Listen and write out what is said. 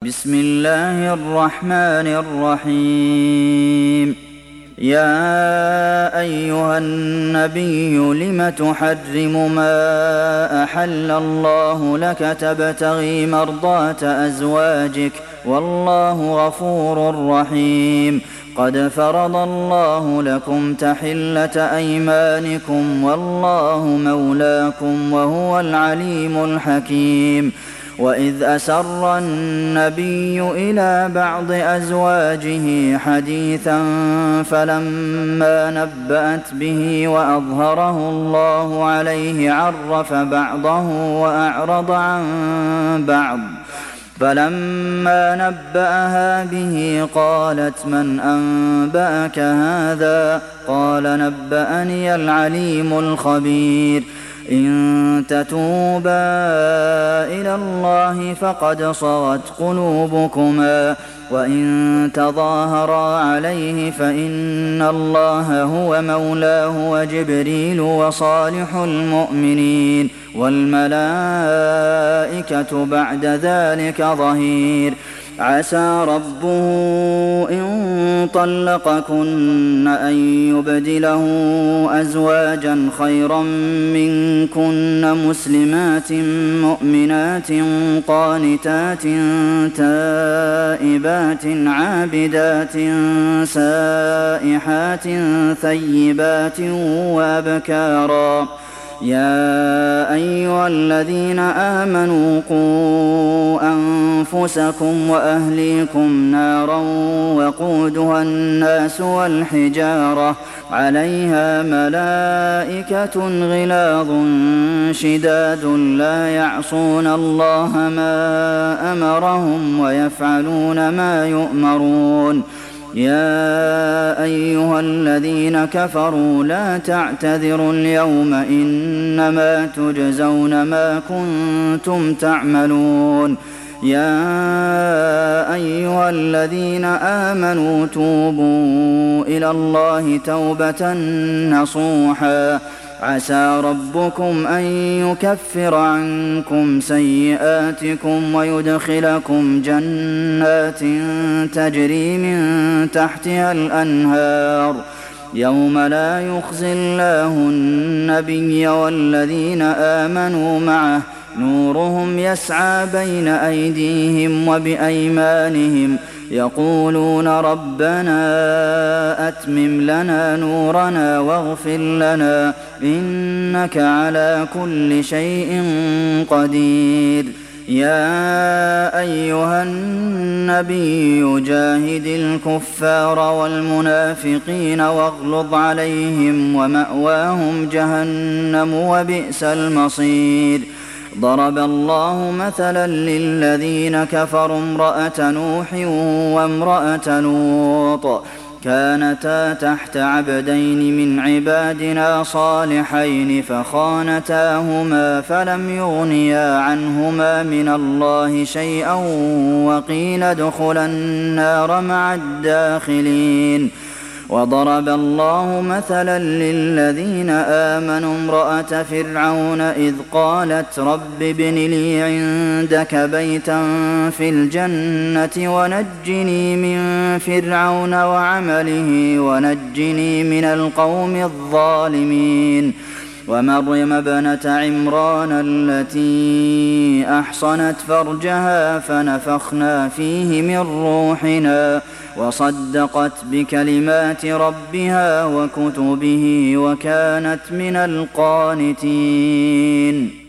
بسم الله الرحمن الرحيم. يا أيها النبي لم تحرم ما أحل الله لك تبتغي مرضات أزواجك والله غفور رحيم. قد فرض الله لكم تحلة أيمانكم والله مولاكم وهو العليم الحكيم. وإذ أسر النبي إلى بعض أزواجه حديثا فلما نبأت به وأظهره الله عليه عرف بعضه وأعرض عن بعض. فلما نبأها به قالت من أنبأك هذا؟ قال نبأني العليم الخبير. إن تتوبا إلى الله فقد صغت قلوبكما وإن تظاهرا عليه فإن الله هو مولاه وجبريل وصالح المؤمنين والملائكة بعد ذلك ظهير. عسى ربه إن طلقكن أن يبدله أزواجا خيرا منكن مسلمات مؤمنات قانتات تائبات عابدات سائحات ثيبات وأبكارا. يا أيها الذين آمنوا قوا أنفسكم وأهليكم نارا وقودها الناس والحجارة عليها ملائكة غلاظ شداد لا يعصون الله ما أمرهم ويفعلون ما يؤمرون. يا أيها الذين كفروا لا تعتذروا اليوم إنما تجزون ما كنتم تعملون. يا أيها الذين آمنوا توبوا إلى الله توبة نصوحا عسى ربكم أن يكفر عنكم سيئاتكم ويدخلكم جنات تجري من تحتها الأنهار يوم لا يخزي الله النبي والذين آمنوا معه نورهم يسعى بين أيديهم وبأيمانهم يقولون ربنا أتمم لنا نورنا واغفر لنا إنك على كل شيء قدير. يا أيها النبي جاهد الكفار والمنافقين واغلظ عليهم ومأواهم جهنم وبئس المصير. ضرب الله مثلا للذين كفروا امرأة نوح وامرأة لوط كانتا تحت عبدين من عبادنا صالحين فخانتاهما فلم يغنيا عنهما من الله شيئا وقيل ادخلا النار مع الداخلين. وضرب الله مثلا للذين آمنوا امرأة فرعون إذ قالت رب ابن لي عندك بيتا في الجنة ونجني من فرعون وعمله ونجني من القوم الظالمين. ومريم ابنة عمران التي أحصنت فرجها فنفخنا فيه من روحنا وصدقت بكلمات ربها وكتبه وكانت من القانتين.